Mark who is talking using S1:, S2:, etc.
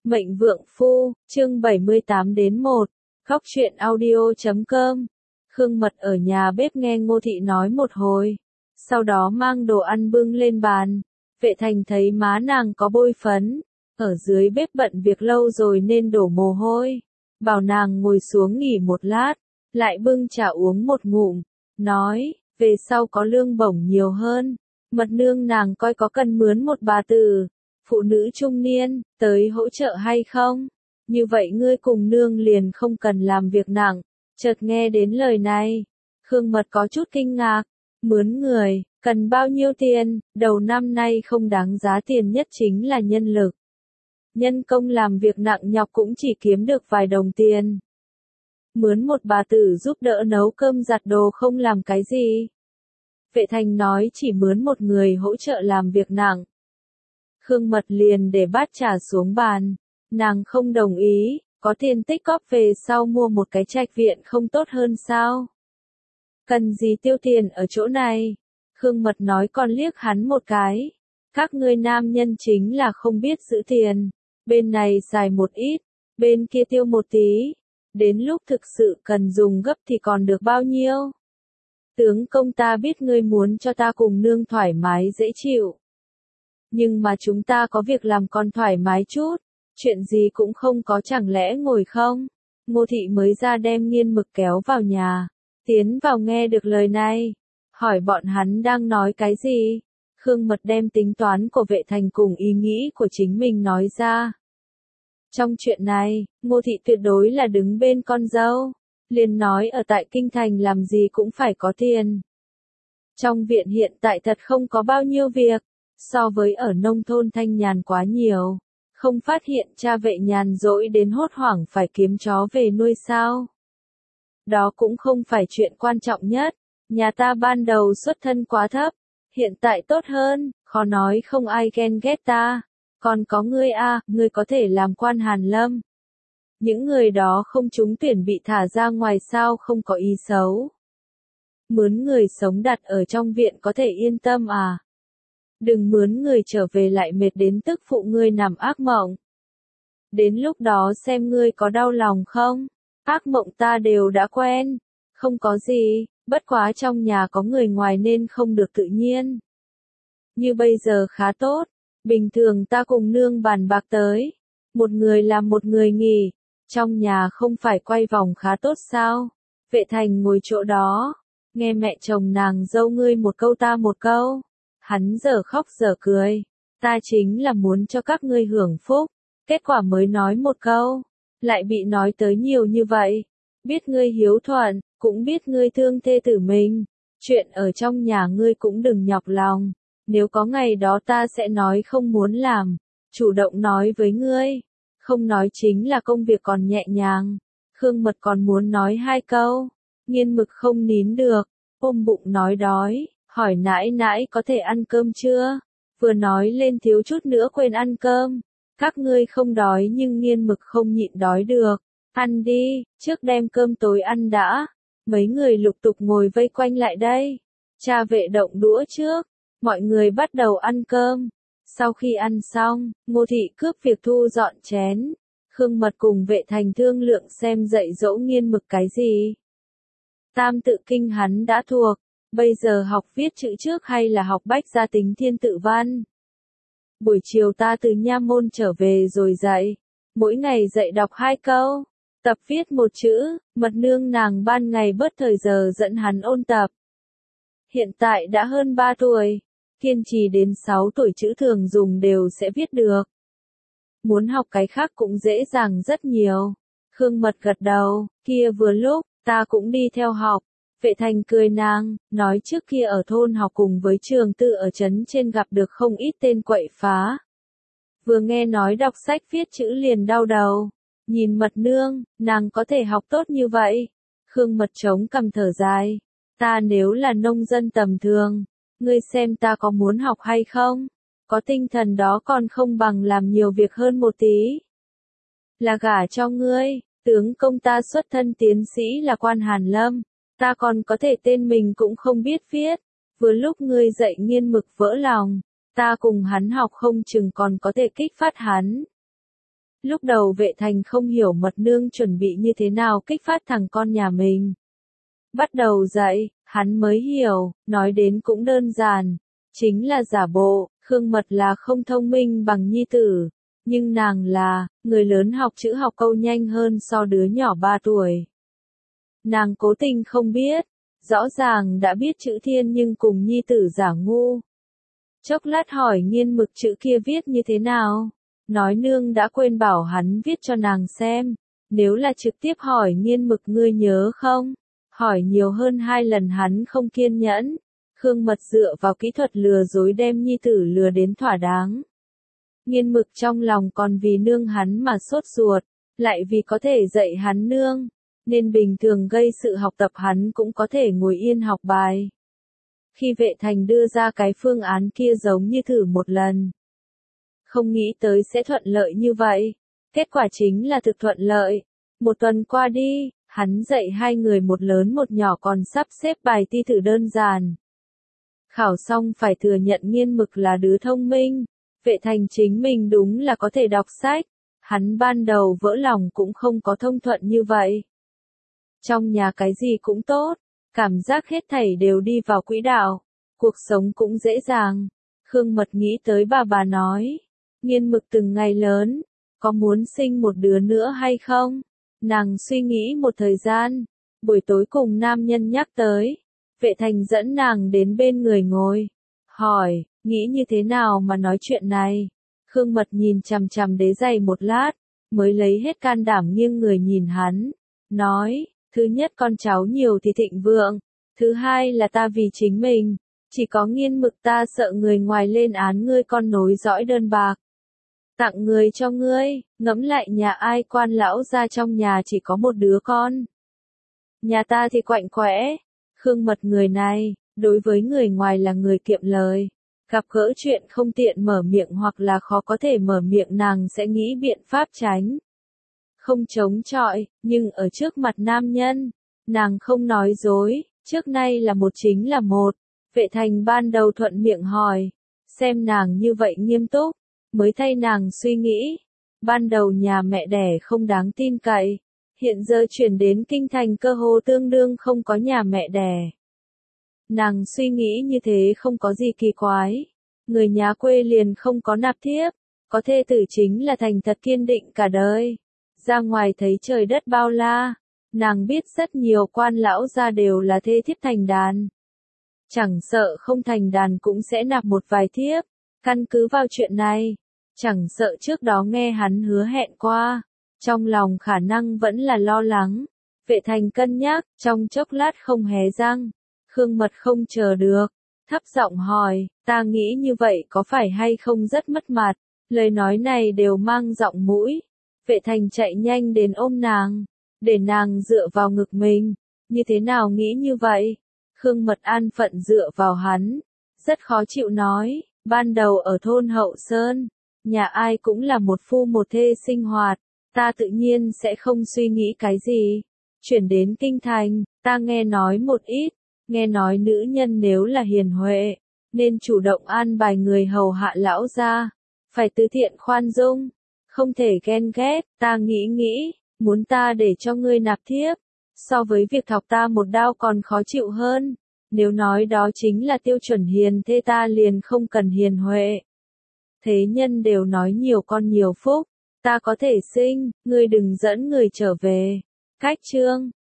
S1: Mệnh Vượng Phu, chương 78-1, khóc chuyện audio.com. Khương Mật ở nhà bếp nghe Ngô Thị nói một hồi, sau đó mang đồ ăn bưng lên bàn. Vệ Thành thấy má nàng có bôi phấn, ở dưới bếp bận việc lâu rồi nên đổ mồ hôi, bảo nàng ngồi xuống nghỉ một lát, lại bưng trà uống một ngụm, nói, về sau có lương bổng nhiều hơn, Mật nương nàng coi có cần mướn một bà tử, phụ nữ trung niên, tới hỗ trợ hay không? Như vậy ngươi cùng nương liền không cần làm việc nặng. Chợt nghe đến lời này, Khương Mật có chút kinh ngạc, mướn người, cần bao nhiêu tiền, đầu năm nay không đáng giá tiền nhất chính là nhân lực. Nhân công làm việc nặng nhọc cũng chỉ kiếm được vài đồng tiền. Mướn một bà tử giúp đỡ nấu cơm giặt đồ không làm cái gì. Vệ Thành nói chỉ mướn một người hỗ trợ làm việc nặng. Khương Mật liền để bát trà xuống bàn, nàng không đồng ý, có tiền tích cóp về sau mua một cái trạch viện không tốt hơn sao? Cần gì tiêu tiền ở chỗ này? Khương Mật nói còn liếc hắn một cái. Các ngươi nam nhân chính là không biết giữ tiền, bên này xài một ít, bên kia tiêu một tí, đến lúc thực sự cần dùng gấp thì còn được bao nhiêu? Tướng công ta biết ngươi muốn cho ta cùng nương thoải mái dễ chịu. Nhưng mà chúng ta có việc làm còn thoải mái chút, chuyện gì cũng không có chẳng lẽ ngồi không? Ngô Thị mới ra đem Nghiên Mực kéo vào nhà, tiến vào nghe được lời này, hỏi bọn hắn đang nói cái gì? Khương Mật đem tính toán của Vệ Thành cùng ý nghĩ của chính mình nói ra. Trong chuyện này, Ngô Thị tuyệt đối là đứng bên con dâu, liền nói ở tại Kinh Thành làm gì cũng phải có tiền. Trong viện hiện tại thật không có bao nhiêu việc, so với ở nông thôn thanh nhàn quá nhiều, không phát hiện cha Vệ nhàn rỗi đến hốt hoảng phải kiếm chó về nuôi sao. Đó cũng không phải chuyện quan trọng nhất, nhà ta ban đầu xuất thân quá thấp, hiện tại tốt hơn, khó nói không ai ghen ghét ta, còn có ngươi a, ngươi có thể làm quan Hàn Lâm. Những người đó không trúng tuyển bị thả ra ngoài sao không có ý xấu. Mướn người sống đặt ở trong viện có thể yên tâm à? Đừng mướn người trở về lại mệt đến tức phụ ngươi nằm ác mộng. Đến lúc đó xem ngươi có đau lòng không? Ác mộng ta đều đã quen. Không có gì, bất quá trong nhà có người ngoài nên không được tự nhiên. Như bây giờ khá tốt, bình thường ta cùng nương bàn bạc tới. Một người làm một người nghỉ, trong nhà không phải quay vòng khá tốt sao? Vệ Thành ngồi chỗ đó, nghe mẹ chồng nàng dâu ngươi một câu ta một câu. Hắn giờ khóc giờ cười, ta chính là muốn cho các ngươi hưởng phúc, kết quả mới nói một câu, lại bị nói tới nhiều như vậy, biết ngươi hiếu thuận, cũng biết ngươi thương thê tử mình, chuyện ở trong nhà ngươi cũng đừng nhọc lòng, nếu có ngày đó ta sẽ nói không muốn làm, chủ động nói với ngươi, không nói chính là công việc còn nhẹ nhàng. Khương Mật còn muốn nói hai câu, Nghiên Mực không nín được, ôm bụng nói đói. Hỏi nãi nãi có thể ăn cơm chưa? Vừa nói lên thiếu chút nữa quên ăn cơm. Các ngươi không đói nhưng Nghiên Mực không nhịn đói được. Ăn đi, trước đem cơm tối ăn đã. Mấy người lục tục ngồi vây quanh lại đây. Cha Vệ động đũa trước. Mọi người bắt đầu ăn cơm. Sau khi ăn xong, Ngô Thị cướp việc thu dọn chén. Khương Mật cùng Vệ Thành thương lượng xem dạy dỗ Nghiên Mực cái gì. Tam tự kinh hắn đã thuộc. Bây giờ học viết chữ trước hay là học bách gia tính thiên tự văn? Buổi chiều ta từ nha môn trở về rồi dạy. Mỗi ngày dạy đọc 2 câu. Tập viết một chữ, Mật nương nàng ban ngày bớt thời giờ dẫn hắn ôn tập. Hiện tại đã hơn 3 tuổi. Kiên trì đến 6 tuổi chữ thường dùng đều sẽ viết được. Muốn học cái khác cũng dễ dàng rất nhiều. Khương Mật gật đầu, kia vừa lúc, ta cũng đi theo học. Vệ Thành cười nàng, nói trước kia ở thôn học cùng với Trường Tư ở trấn trên gặp được không ít tên quậy phá. Vừa nghe nói đọc sách viết chữ liền đau đầu. Nhìn Mật nương, nàng có thể học tốt như vậy. Khương Mật chống cằm thở dài. Ta nếu là nông dân tầm thường, ngươi xem ta có muốn học hay không? Có tinh thần đó còn không bằng làm nhiều việc hơn một tí. Là gả cho ngươi, tướng công ta xuất thân tiến sĩ là quan Hàn Lâm. Ta còn có thể tên mình cũng không biết viết, vừa lúc ngươi dạy Nghiên Mực vỡ lòng, ta cùng hắn học không chừng còn có thể kích phát hắn. Lúc đầu Vệ Thành không hiểu Mật Nương chuẩn bị như thế nào kích phát thằng con nhà mình. Bắt đầu dạy, hắn mới hiểu, nói đến cũng đơn giản, chính là giả bộ. Khương Mật là không thông minh bằng nhi tử, nhưng nàng là, người lớn học chữ học câu nhanh hơn so đứa nhỏ 3 tuổi. Nàng cố tình không biết, rõ ràng đã biết chữ thiên nhưng cùng nhi tử giả ngu. Chốc lát hỏi Nghiên Mực chữ kia viết như thế nào, nói nương đã quên bảo hắn viết cho nàng xem, nếu là trực tiếp hỏi Nghiên Mực ngươi nhớ không, hỏi nhiều hơn 2 lần hắn không kiên nhẫn. Khương Mật dựa vào kỹ thuật lừa dối đem nhi tử lừa đến thỏa đáng. Nghiên Mực trong lòng còn vì nương hắn mà sốt ruột, lại vì có thể dạy hắn nương, nên bình thường gây sự học tập hắn cũng có thể ngồi yên học bài. Khi Vệ Thành đưa ra cái phương án kia giống như thử một lần. Không nghĩ tới sẽ thuận lợi như vậy. Kết quả chính là thực thuận lợi. Một tuần qua đi, hắn dạy 2 người một lớn một nhỏ còn sắp xếp bài thi thử đơn giản. Khảo xong phải thừa nhận Nghiên Mực là đứa thông minh. Vệ Thành chính mình đúng là có thể đọc sách. Hắn ban đầu vỡ lòng cũng không có thông thuận như vậy. Trong nhà cái gì cũng tốt, cảm giác hết thảy đều đi vào quỹ đạo, cuộc sống cũng dễ dàng. Khương Mật nghĩ tới bà nói, Nghiên Mực từng ngày lớn, có muốn sinh một đứa nữa hay không? Nàng suy nghĩ một thời gian, buổi tối cùng nam nhân nhắc tới, Vệ Thành dẫn nàng đến bên người ngồi, hỏi, nghĩ như thế nào mà nói chuyện này? Khương Mật nhìn chằm chằm đế giày một lát, mới lấy hết can đảm nghiêng người nhìn hắn, nói, thứ nhất con cháu nhiều thì thịnh vượng, thứ hai là ta vì chính mình, chỉ có Nghiên Mực ta sợ người ngoài lên án ngươi con nối dõi đơn bạc. Tặng người cho ngươi, ngẫm lại nhà ai quan lão ra trong nhà chỉ có một đứa con. Nhà ta thì quạnh quẽ, Khương Mật người này, đối với người ngoài là người kiệm lời. Gặp gỡ chuyện không tiện mở miệng hoặc là khó có thể mở miệng nàng sẽ nghĩ biện pháp tránh. Không chống chọi, nhưng ở trước mặt nam nhân, nàng không nói dối, trước nay là một chính là một. Vệ Thành ban đầu thuận miệng hỏi, xem nàng như vậy nghiêm túc, mới thay nàng suy nghĩ. Ban đầu nhà mẹ đẻ không đáng tin cậy, hiện giờ chuyển đến kinh thành cơ hồ tương đương không có nhà mẹ đẻ. Nàng suy nghĩ như thế không có gì kỳ quái, người nhà quê liền không có nạp thiếp, có thê tử chính là thành thật kiên định cả đời. Ra ngoài thấy trời đất bao la, nàng biết rất nhiều quan lão gia đều là thê thiếp thành đàn. Chẳng sợ không thành đàn cũng sẽ nạp một vài thiếp, căn cứ vào chuyện này, chẳng sợ trước đó nghe hắn hứa hẹn qua, trong lòng khả năng vẫn là lo lắng. Vệ Thành cân nhắc, trong chốc lát không hé răng. Khương Mật không chờ được, thấp giọng hỏi, ta nghĩ như vậy có phải hay không rất mất mặt, lời nói này đều mang giọng mũi. Vệ Thành chạy nhanh đến ôm nàng, để nàng dựa vào ngực mình, như thế nào nghĩ như vậy? Khương Mật an phận dựa vào hắn, rất khó chịu nói, ban đầu ở thôn Hậu Sơn, nhà ai cũng là một phu một thê sinh hoạt, ta tự nhiên sẽ không suy nghĩ cái gì. Chuyển đến kinh thành, ta nghe nói một ít, nghe nói nữ nhân nếu là hiền huệ, nên chủ động an bài người hầu hạ lão gia, phải từ thiện khoan dung, không thể ghen ghét. Ta nghĩ, muốn ta để cho ngươi nạp thiếp, so với việc thọc ta một đao còn khó chịu hơn. Nếu nói đó chính là tiêu chuẩn hiền thê ta liền không cần hiền huệ. Thế nhân đều nói nhiều con nhiều phúc, ta có thể sinh, ngươi đừng dẫn người trở về. Cách chương